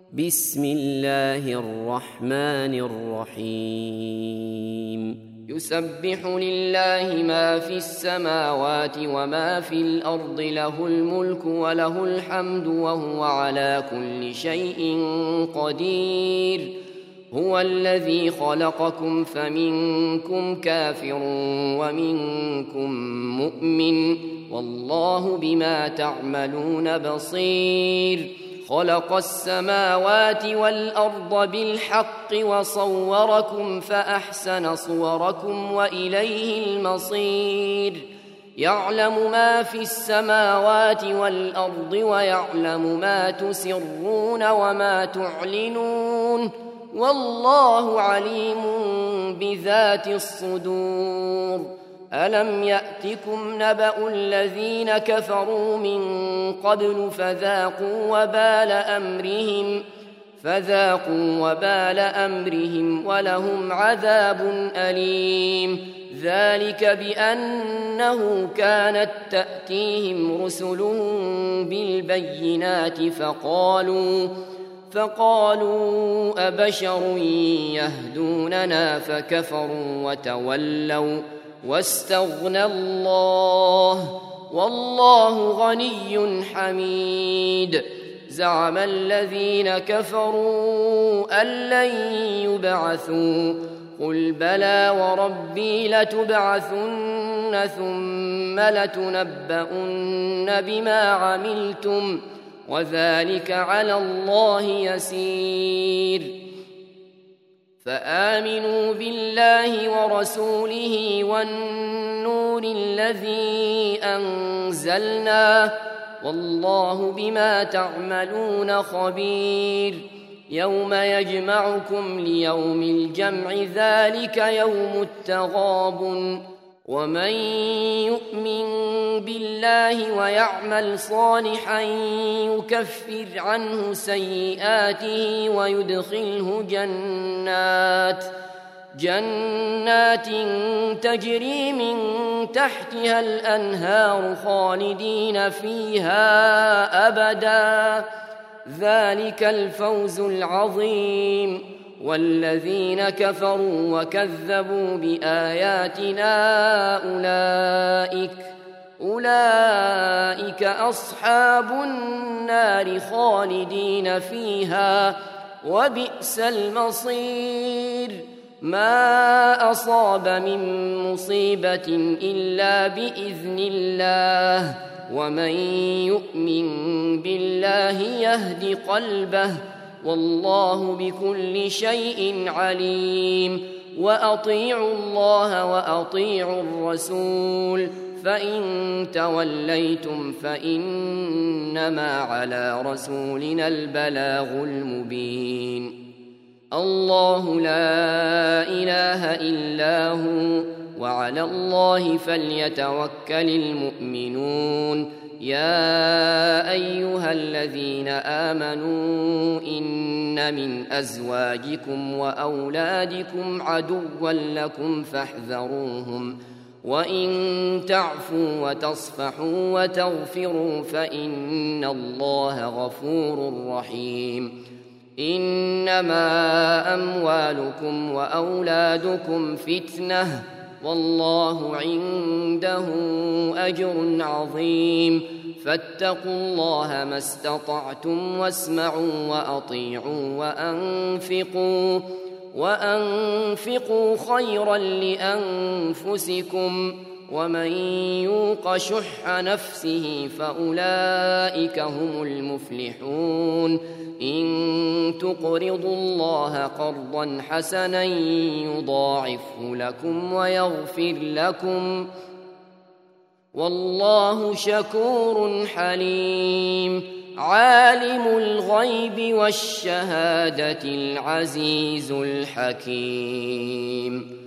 بسم الله الرحمن الرحيم يسبح لله ما في السماوات وما في الأرض له الملك وله الحمد وهو على كل شيء قدير هو الذي خلقكم فمنكم كافر ومنكم مؤمن والله بما تعملون بصير خلق السماوات والأرض بالحق وصوركم فأحسن صوركم وإليه المصير يعلم ما في السماوات والأرض ويعلم ما تسرون وما تعلنون والله عليم بذات الصدور ألم يأتكم نبأ الذين كفروا من قبل فذاقوا وبال أمرهم ولهم عذاب أليم ذلك بأنه كانت تأتيهم رسلهم بالبينات فقالوا أبشر يهدوننا فكفروا وتولوا واستغنى الله والله غني حميد زعم الذين كفروا أن لن يبعثوا قل بلى وربي لتبعثن ثم لتنبؤن بما عملتم وذلك على الله يسير فآمنوا بالله ورسوله والنور الذي أنزلنا والله بما تعملون خبير يوم يجمعكم ليوم الجمع ذلك يوم التغابن ومن يؤمن بالله ويعمل صالحا يكفر عنه سيئاته ويدخله جنات تجري من تحتها الأنهار خالدين فيها أبدا ذلك الفوز العظيم والذين كفروا وكذبوا بآياتنا أولئك أصحاب النار خالدين فيها وبئس المصير ما أصاب من مصيبة إلا بإذن الله ومن يؤمن بالله يهد قلبه والله بكل شيء عليم وأطيعوا الله وأطيعوا الرسول فإن توليتم فإنما على رسولنا البلاغ المبين الله لا إله إلا هو وعلى الله فليتوكل المؤمنون يا أيها الذين آمنوا إن من أزواجكم وأولادكم عدوا لكم فاحذروهم وإن تعفوا وتصفحوا وتغفروا فإن الله غفور رحيم إنما أموالكم وأولادكم فتنة والله عنده أجر عظيم فاتقوا الله ما استطعتم واسمعوا وأطيعوا وأنفقوا خيرا لأنفسكم ومن يوق شح نفسه فأولئك هم المفلحون إن تقرضوا الله قرضا حسنا يضاعفه لكم ويغفر لكم والله شكور حليم عالم الغيب والشهادة العزيز الحكيم